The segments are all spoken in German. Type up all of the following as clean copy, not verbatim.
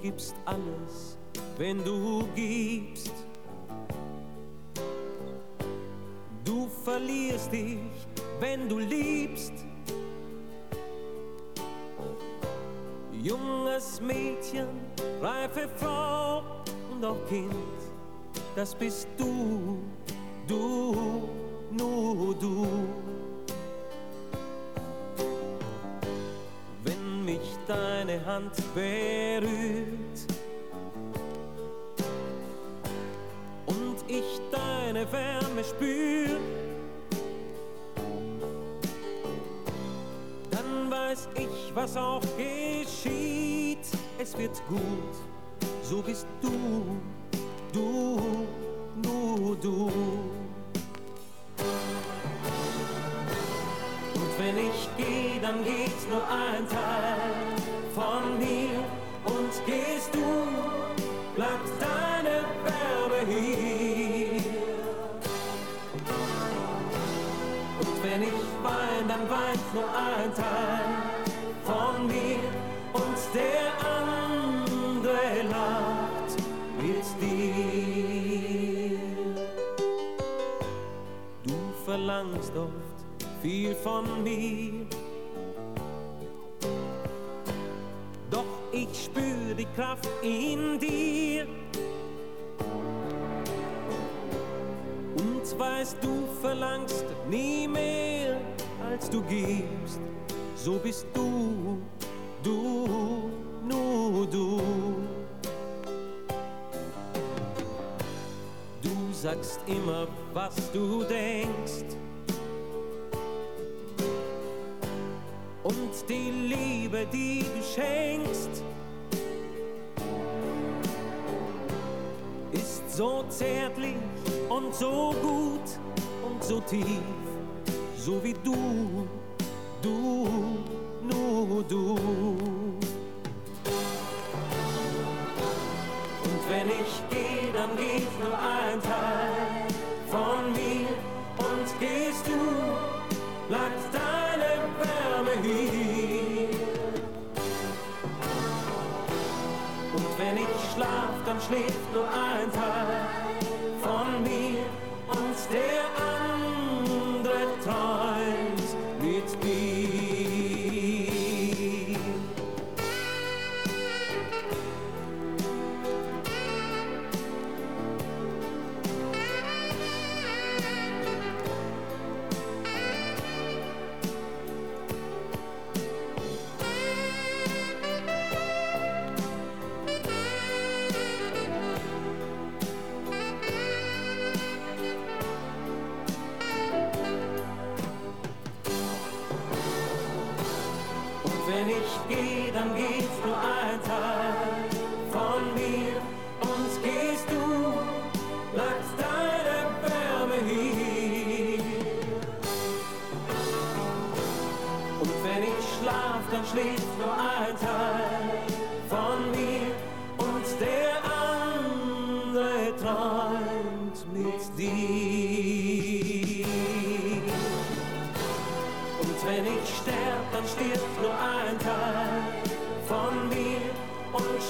gibst alles, wenn du gibst. Du verlierst dich, wenn du liebst. Junges Mädchen, reife Frau und auch Kind, das bist du, du, nur du. Wenn mich deine Hand berührt und ich deine Wärme spür, dann weiß ich, was auch geschieht. Es wird gut, so bist du, du, nur du. Und wenn ich gehe, dann geht's nur ein Teil von mir. Und gehst du, bleibt deine Wärme hier. Und wenn ich wein, dann weint nur ein Teil von mir. Und der andere lacht mit dir. Du verlangst oft viel von mir, doch ich spür die Kraft in dir. Und weißt, du verlangst nie mehr, als du gibst. So bist du, du, nur du. Du sagst immer, was du denkst. Und die Liebe, die du schenkst, ist so zärtlich und so gut und so tief, so wie du, du, nur du. Und wenn ich gehe, dann geht nur ein Teil von mir. Und gehst du, bleibt deine Wärme hier. Und wenn ich schlaf, dann schläft nur ein Teil von mir. Und der andere träumt mit mir. Wenn ich gehe, dann geht's nur ein Teil von mir. Und gehst du, bleibt deine Wärme hier. Und wenn ich schlaf, dann schläft nur ein Teil von mir. Und der andere träumt mit dir. Wenn ich sterb, dann stirbt nur ein Teil von mir. Und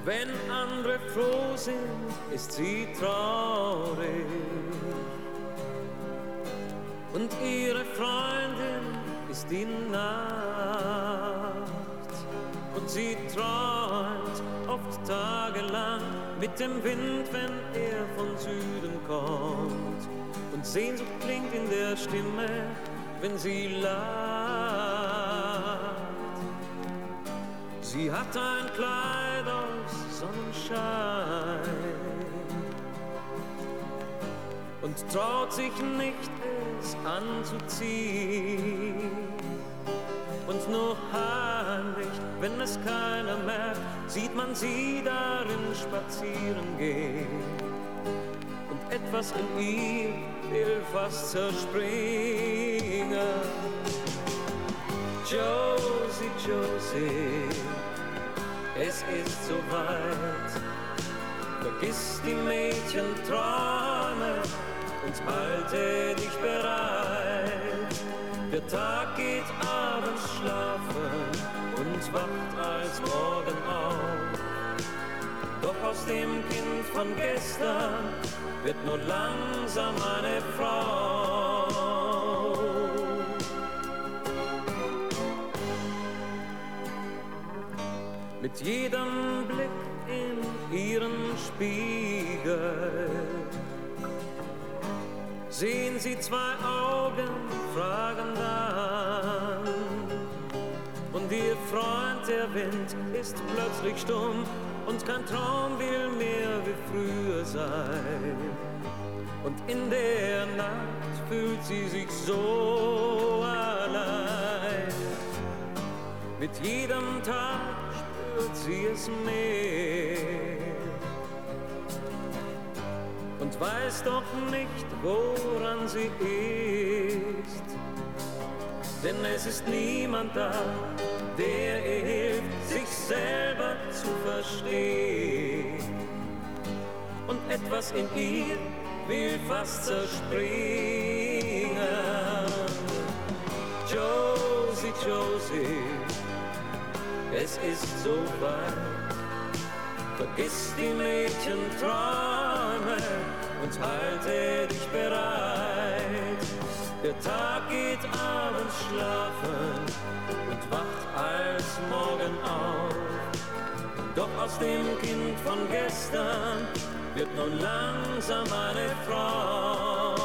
Wenn andere froh sind, ist sie traurig. Und ihre Freundin ist die Nacht. Und sie träumt oft tagelang mit dem Wind, wenn er von Süden kommt. Und Sehnsucht klingt in der Stimme, wenn sie lacht. Sie hat ein Kleid aus Sonnenschein und traut sich nicht, es anzuziehen. Und nur heimlich, wenn es keiner merkt, sieht man sie darin spazieren gehen. Und etwas in ihr will fast zerspringen. Josie, Josie, es ist soweit. Vergiss die Mädchenträume und halte dich bereit. Der Tag geht abends schlafen und wacht als morgen auf. Doch aus dem Kind von gestern wird nur langsam eine Frau. Mit jedem Blick in ihren Spiegel sehen sie zwei Augen fragend an. Und ihr Freund, der Wind, ist plötzlich stumm und kein Traum will mehr wie früher sein. Und in der Nacht fühlt sie sich so allein. Mit jedem Tag spürt sie es mehr und weiß doch nicht, woran sie ist. Denn es ist niemand da, der ihr hilft, sich selber zu verstehen. Und etwas in ihr will fast zerspringen. Josie, Josie, es ist so weit. Vergiss die Mädchenträume und halte dich bereit. Der Tag geht abends schlafen und wacht als morgen auf. Doch aus dem Kind von gestern wird nun langsam eine Frau.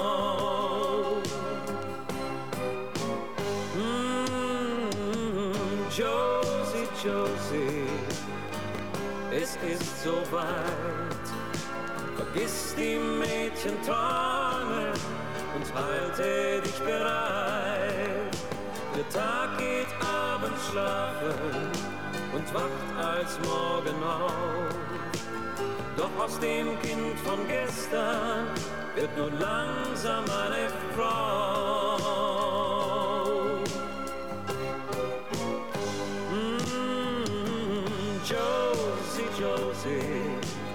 Josie, Josie, es ist so weit. Vergiss die Mädchenträume und halte dich bereit. Der Tag geht abends schlafen und wacht als morgen auf. Doch aus dem Kind von gestern wird nur langsam eine Frau. Josie, Josie,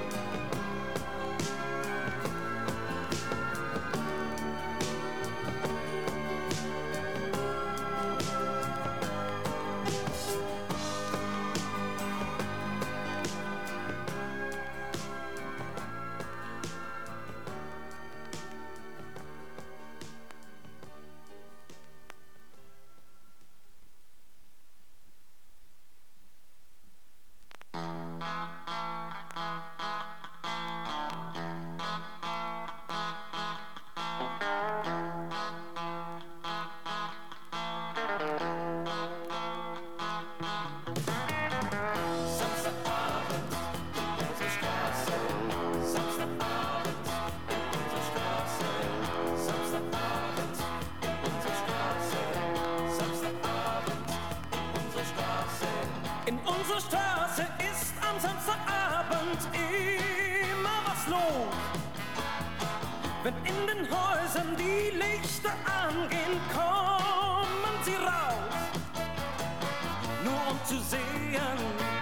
Wenn in den Häusern die Lichter angehen, kommen sie raus, nur um zu sehen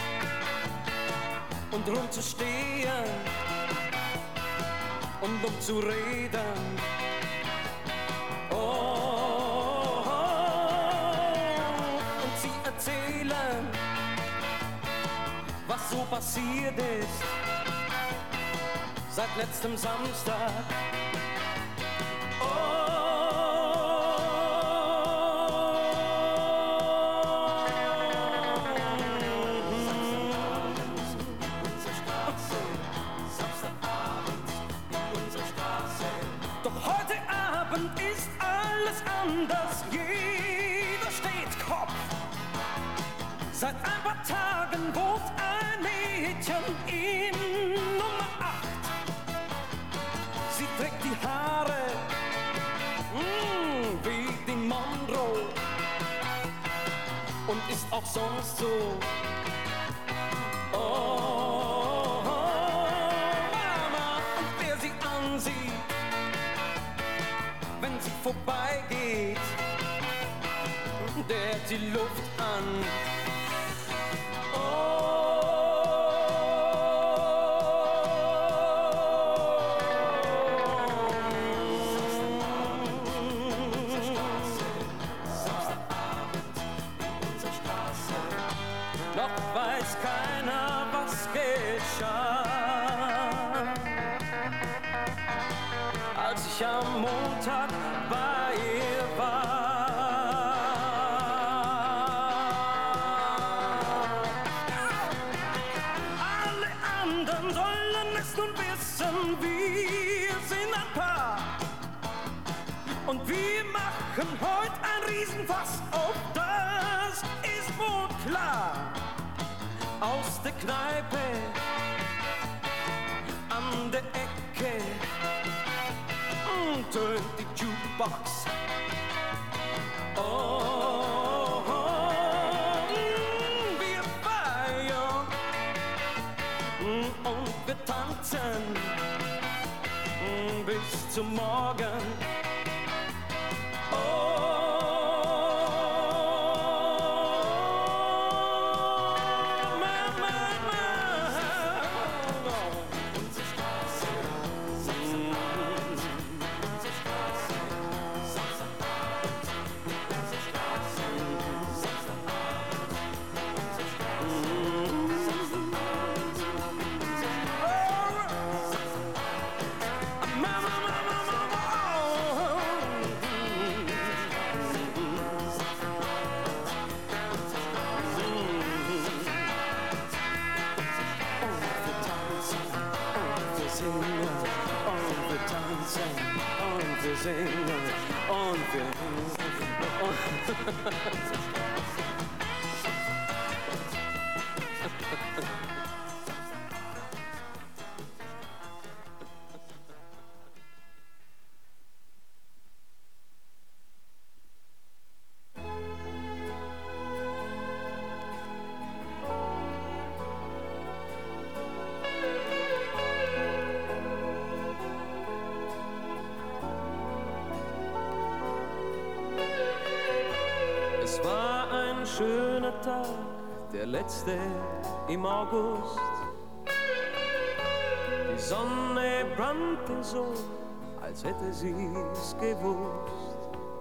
und rumzustehen und um zu reden. Oh, und sie erzählen, was so passiert ist seit letztem Samstag. Doch heute Abend ist alles anders, jeder steht Kopf. Seit ein paar Tagen wohnt ein Mädchen in Nummer 8. Sie trägt die Haare wie die Monroe und ist auch sonst so. Oh, Mama, und wer sie ansieht, wenn sie vorbeigeht, der hat die Luft an. Noch weiß keiner, was geschah, als ich am Montag bei ihr war. Alle anderen sollen es nun wissen, wir sind ein Paar. Und wir machen heute ein Riesenfass auf, das ist wohl klar. Aus der Kneipe an der Ecke tönt die Jukebox. Oh, wir feiern und wir tanzen bis zum Morgen. Und wir singen und wir Es war ein schöner Tag, der letzte im August. Die Sonne brannte so, als hätte sie's gewusst.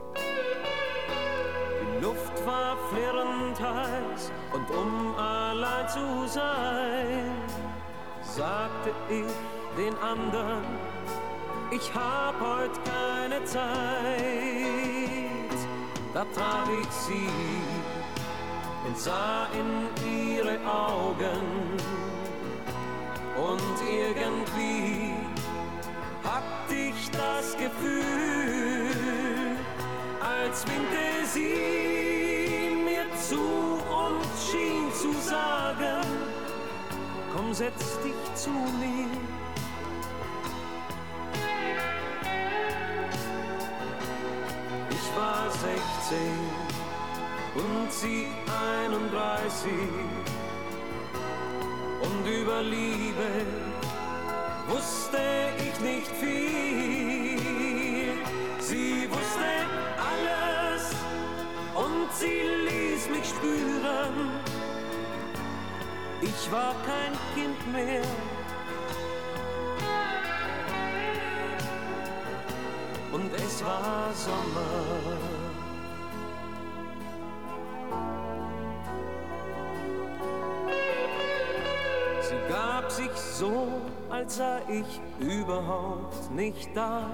Die Luft war flirrend heiß und um allein zu sein, sagte ich den anderen, ich hab heut keine Zeit. Da traf ich sie und sah in ihre Augen und irgendwie hatte ich das Gefühl, als winkte sie mir zu und schien zu sagen, komm, setz dich zu mir. Ich war 16 und sie 31 und über Liebe wusste ich nicht viel. Sie wusste alles und sie ließ mich spüren, ich war kein Kind mehr. Und es war Sommer. Sie gab sich so, als sei ich überhaupt nicht da.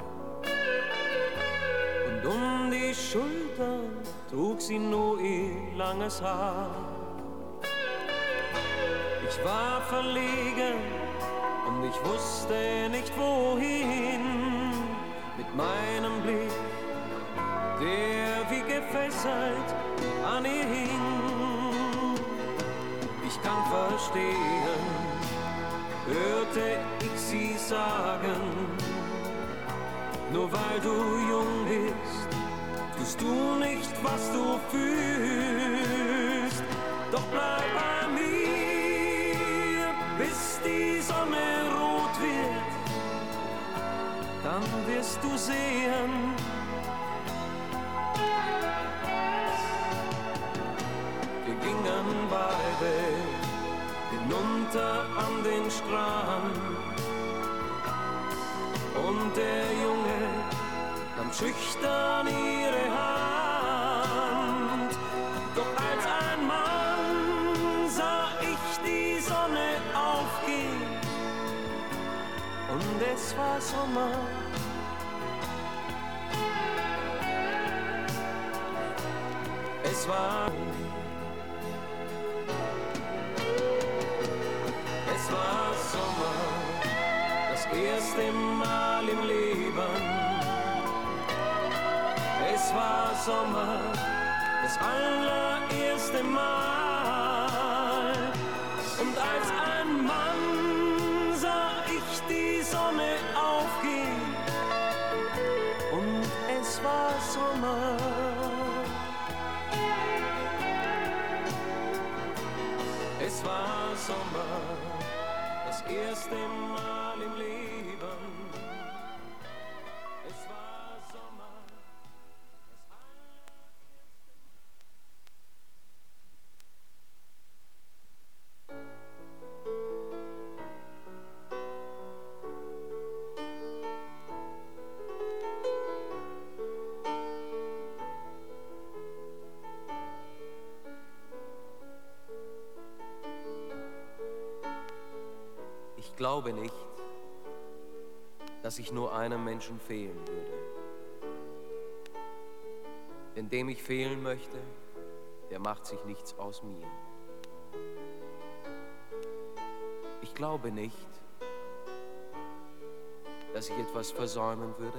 Und um die Schultern trug sie nur ihr langes Haar. Ich war verlegen und ich wusste nicht wohin mit meinem Blick, der wie gefesselt an ihr hing. Ich kann verstehen, hörte ich sie sagen, nur weil du jung bist, tust du nicht, was du fühlst. Doch bleib bei mir, bis die Sonne rot wird, dann wirst du sehen, wir gingen beide hinunter an den Strand und der Junge nahm schüchtern ihre Hand. Doch als ein Mann sah ich die Sonne aufgehen und es war Sommer. Es war Sommer, das erste Mal im Leben. Es war Sommer, das allererste Mal. Und als ein Mann sah ich die Sonne aufgehen und es war Sommer. Es war Sommer, das erste Mal im Leben. Es war Sommer, das Ich glaube nicht, dass ich nur einem Menschen fehlen würde. Denn dem ich fehlen möchte, der macht sich nichts aus mir. Ich glaube nicht, dass ich etwas versäumen würde.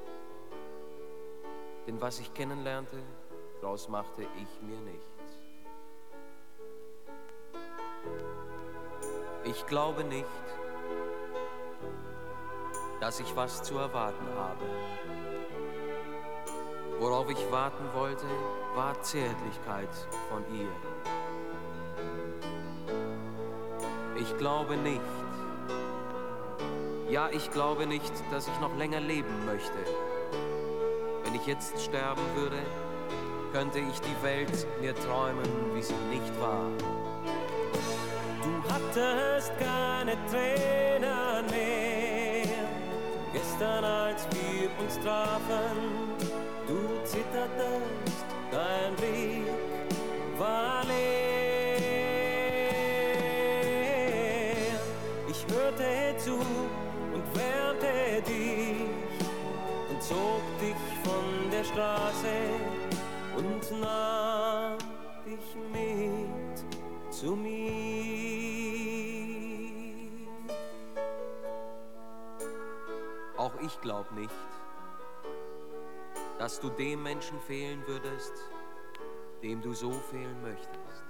Denn was ich kennenlernte, daraus machte ich mir nichts. Ich glaube nicht, dass ich was zu erwarten habe. Worauf ich warten wollte, war Zärtlichkeit von ihr. Ich glaube nicht, ja, ich glaube nicht, dass ich noch länger leben möchte. Wenn ich jetzt sterben würde, könnte ich die Welt mir träumen, wie sie nicht war. Du hattest keine Tränen mehr, gestern als wir uns trafen. Du zittertest, dein Blick war leer. Ich hörte zu und wärmte dich und zog dich von der Straße und nahm dich mit zu mir. Auch ich glaub nicht, dass du dem Menschen fehlen würdest, dem du so fehlen möchtest.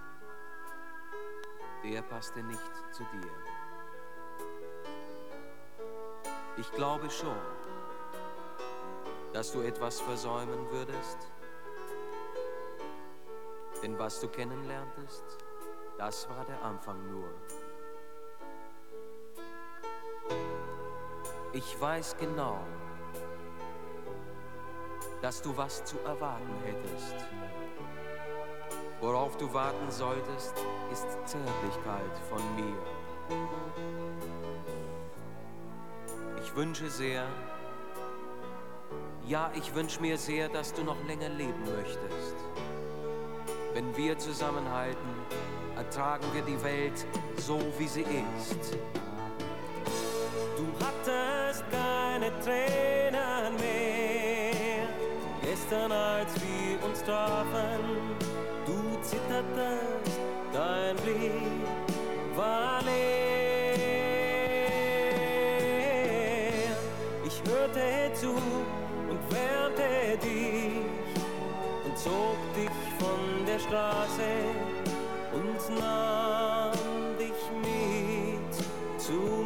Der passte nicht zu dir. Ich glaube schon, dass du etwas versäumen würdest, denn was du kennenlerntest, das war der Anfang nur. Ich weiß genau, dass du was zu erwarten hättest. Worauf du warten solltest, ist Zärtlichkeit von mir. Ich wünsche sehr, ja, ich wünsche mir sehr, dass du noch länger leben möchtest. Wenn wir zusammenhalten, ertragen wir die Welt so, wie sie ist. Du hattest keine Tränen mehr, gestern als wir uns trafen. Du zittertest, dein Blick war leer. Ich hörte zu und wärmte dich und zog dich von der Straße und nahm dich mit zu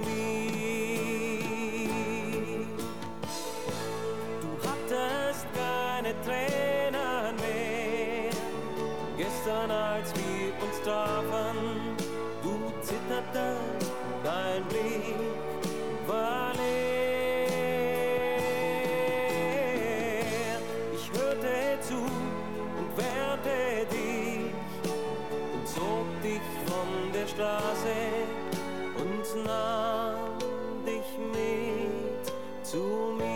mir. Du hattest keine Tränen mehr, gestern als wir uns trafen. Du zittertest, dein Blick war leer. Ich hörte zu und wärmte dich und zog dich von der Straße und nahm dich mit zu mir.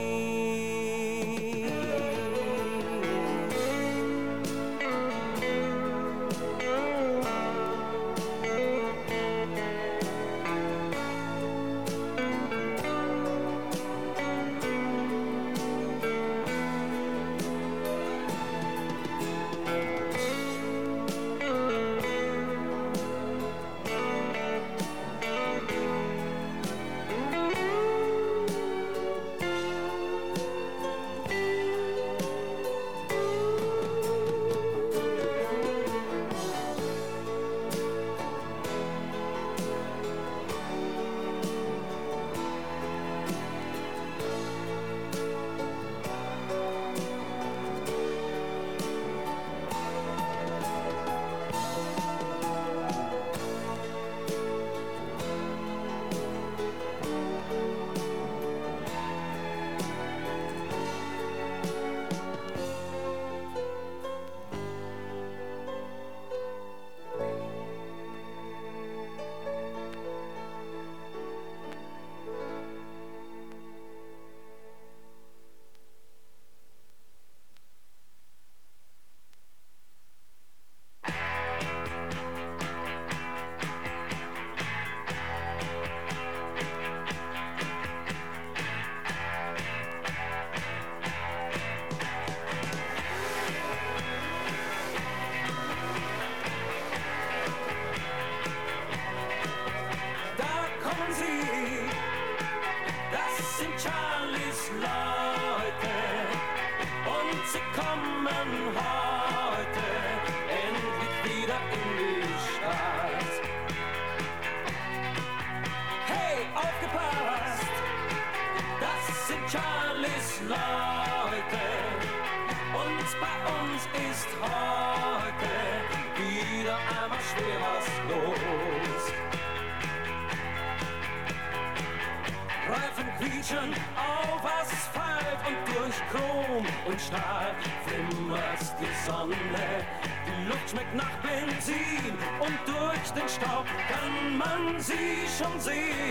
Auf Asphalt und durch Chrom und Stahl flimmert die Sonne. Die Luft schmeckt nach Benzin und durch den Staub kann man sie schon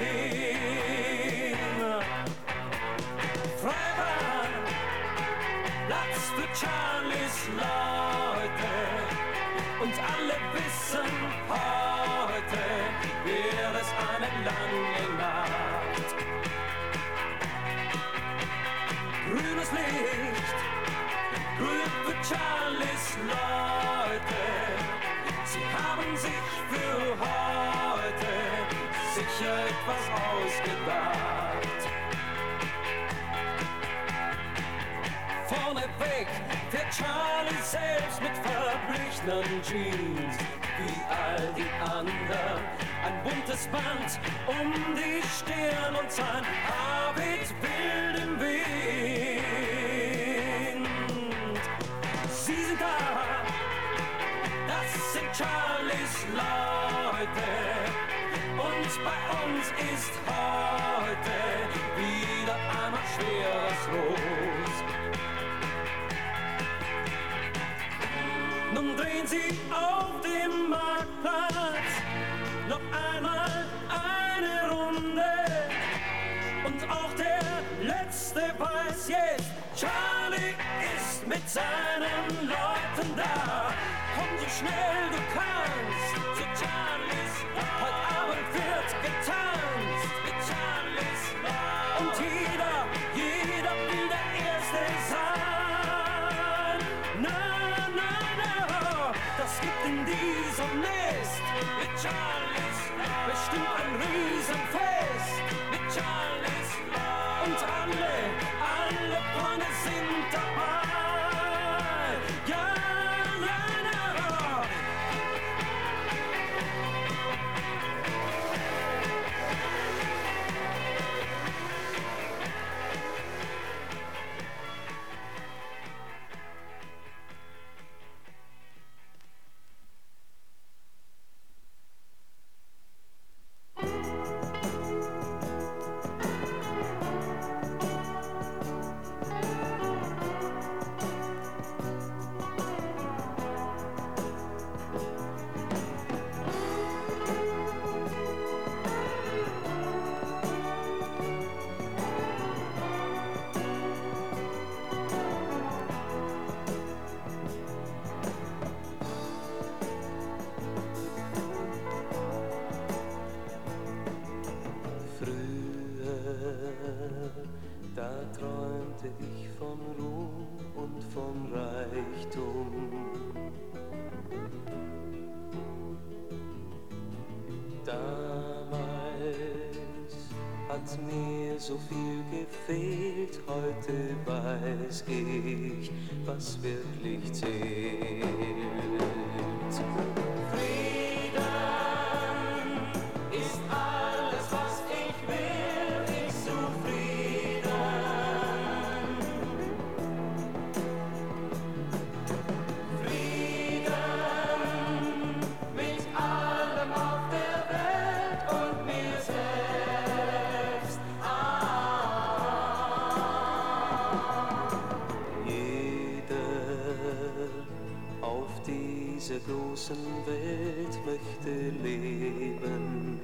sehen. Freibad, Platz für Charlies Leute und alle wissen, heute wird es eine lange Nacht. Grünes Licht, grün für Charlies Leute. Sie haben sich für heute sicher etwas ausgedacht. Vorneweg fährt Charlie selbst mit verblichenen Jeans, wie all die anderen. Ein buntes Band um die Stirn und sein Haar weht wild im Wind. Sie sind da, das sind Charlies Leute. Und bei uns ist heute wieder einmal schweres Los. Nun drehen sie auf dem Marktplatz noch einmal eine Runde. Und auch der Letzte weiß jetzt, Charlie ist mit seinen Leuten da. Komm so schnell du kannst zu Charlie. Charlies Love. Bestimmt ein Riesenfest mit Charlies Love. Und alle Freunde sind dabei. Ja, ja, ja. Da träumte ich von Ruhm und von Reichtum. Damals hat mir so viel gefehlt, heute weiß ich, was wirklich zählt. Dieser großen Welt möchte leben.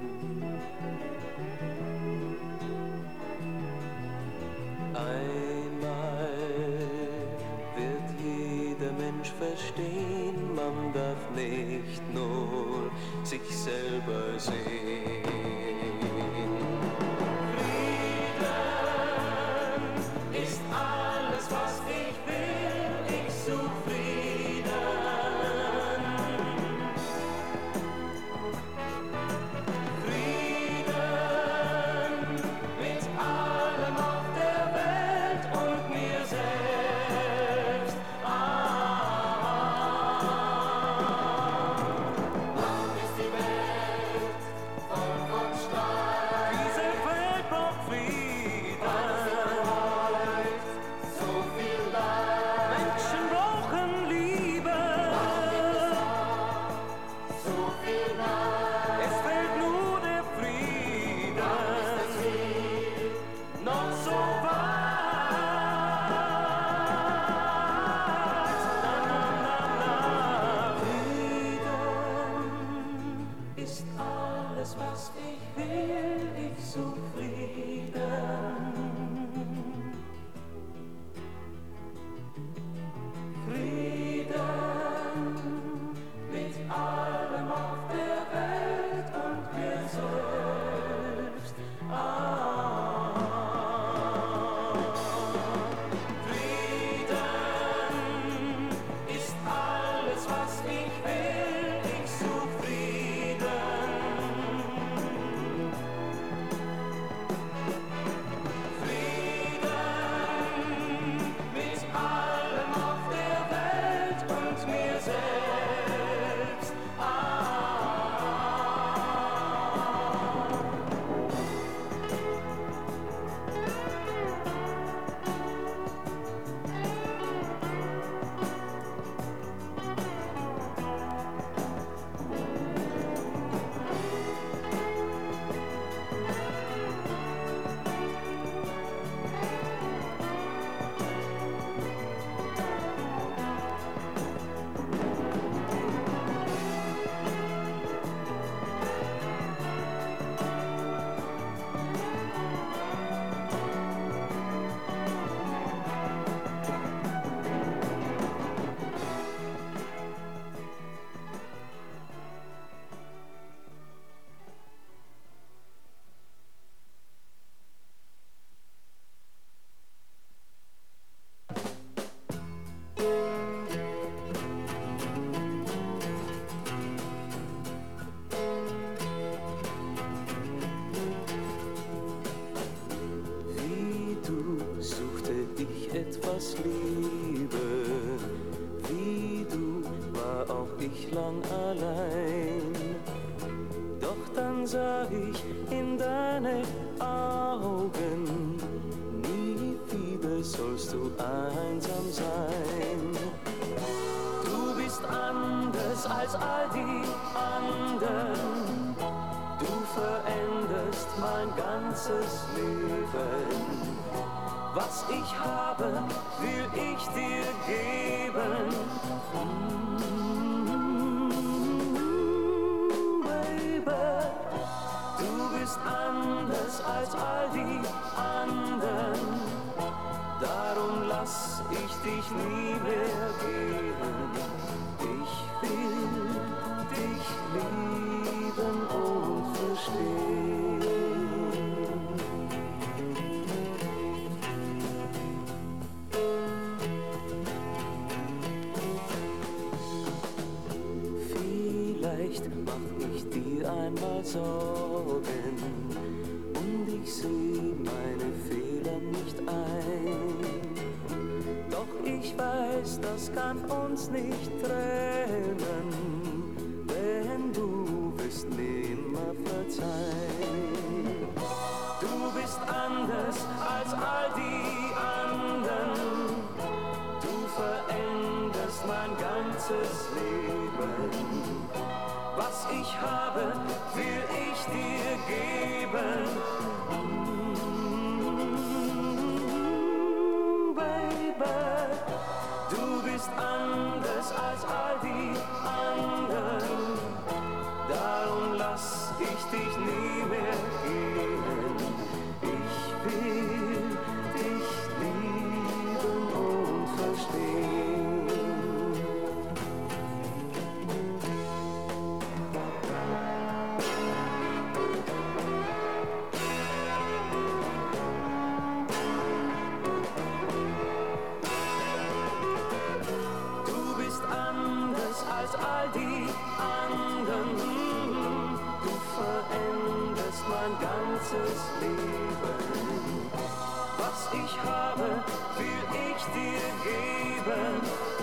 Einmal wird jeder Mensch verstehen, man darf nicht nur sich selber sehen. Frieden ist alles, was ich will, ich such Frieden. sah ich in deine Augen. Nie wieder sollst du einsam sein. Du bist anders als all die anderen. Du veränderst mein ganzes Leben. Was ich habe, will ich dir geben. Baby, du bist anders als all die anderen. Darum lass ich dich nie mehr gehen. Ich will dich lieben und verstehen. Vielleicht mach ich dir einmal Sorgen und ich sehe meine Fehler nicht ein. Doch ich weiß, das kann uns nicht trennen, denn du wirst mir immer verzeihen. Du bist anders als all die anderen. Du veränderst mein ganzes Leben. Was ich habe, will ich dir geben. Baby, du bist anders als all die anderen. Darum lass ich dich nie mehr gehen. Ich will dich lieben und verstehen. Als all die anderen. Du veränderst mein ganzes Leben. Was ich habe, will ich dir geben.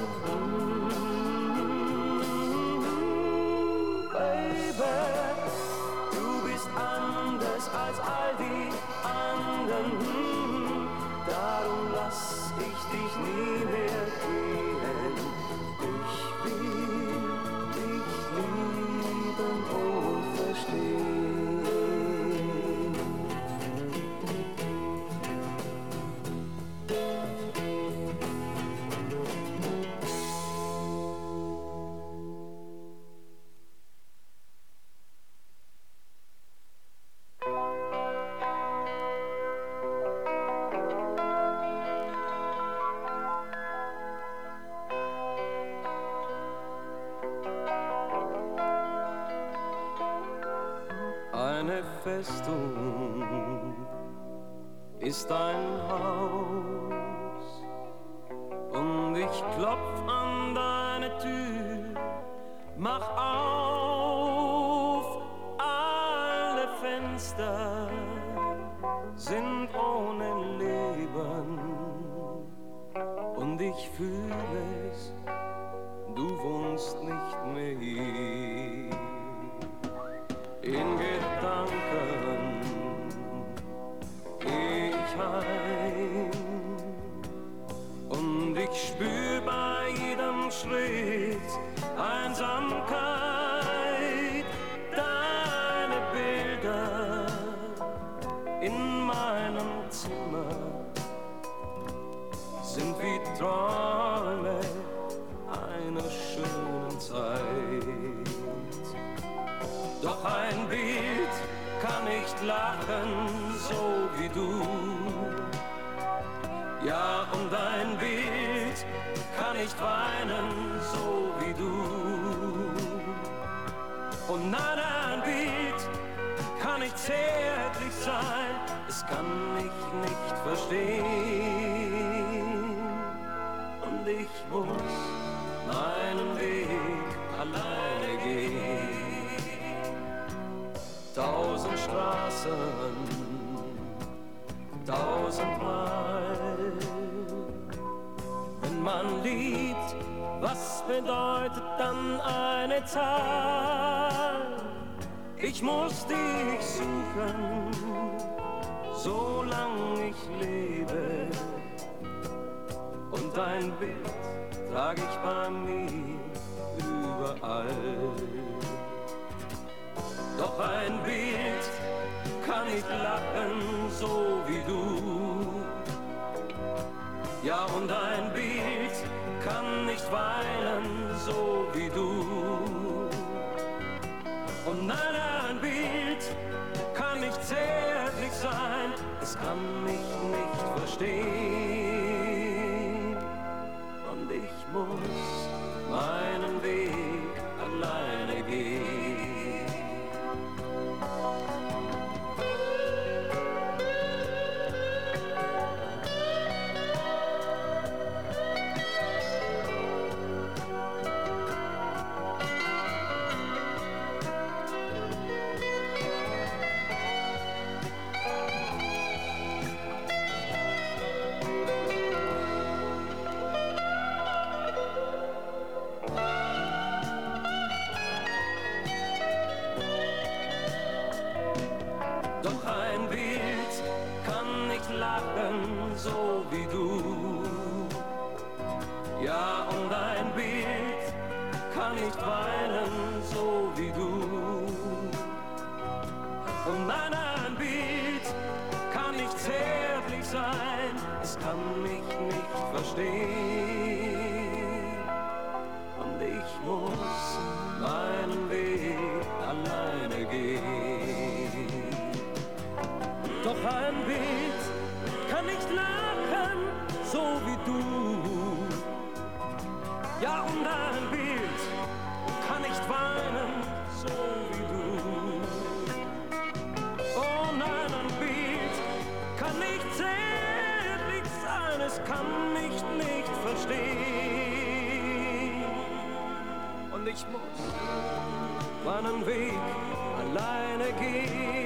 Baby, du bist anders als all die anderen. Darum lass ich dich nie mehr gehen. Ich will dich lieben und verstehen. Eine Festung ist ein Haus und ich klopf an deine Tür, mach auf, alle Fenster sind ohne Leben und ich fühle es, du wohnst nicht mehr hier. In Gedanken geh ich heim und ich spür bei jedem Schritt Einsamkeit. Deine Bilder in meinem Zimmer sind wie Träume einer schönen Zeit. Doch ein Bild kann nicht lachen, so wie du. Ja, und ein Bild kann nicht weinen, so wie du. Und nein, ein Bild kann nicht zärtlich sein, es kann mich nicht verstehen. Und ich muss meinen Weg alleine gehen. 1000 Straßen, 1000-mal. Wenn man liebt, was bedeutet dann eine Zahl? Ich muss dich suchen, solange ich lebe. Und dein Bild trag ich bei mir überall. Doch ein Bild kann nicht lachen, so wie du. Ja, und ein Bild kann nicht weinen, so wie du. Und nein, ein Bild kann nicht zärtlich sein, es kann mich nicht verstehen. Und ich muss meinen Weg alleine gehen. Doch ein Bild kann nicht lachen, so wie du. Ja, und ein Bild kann nicht weinen, so wie du. Und nein, ein Bild kann nicht zärtlich sein, es kann mich nicht verstehen. Und ich muss meinen Weg alleine gehen. Doch ein Bild kann nicht lachen, so wie du. Ja, und ein Bild kann nicht weinen, so wie du. Oh nein, ein Bild kann nicht zärtlich sein, es kann mich nicht verstehen. Und ich muss meinen Weg alleine gehen.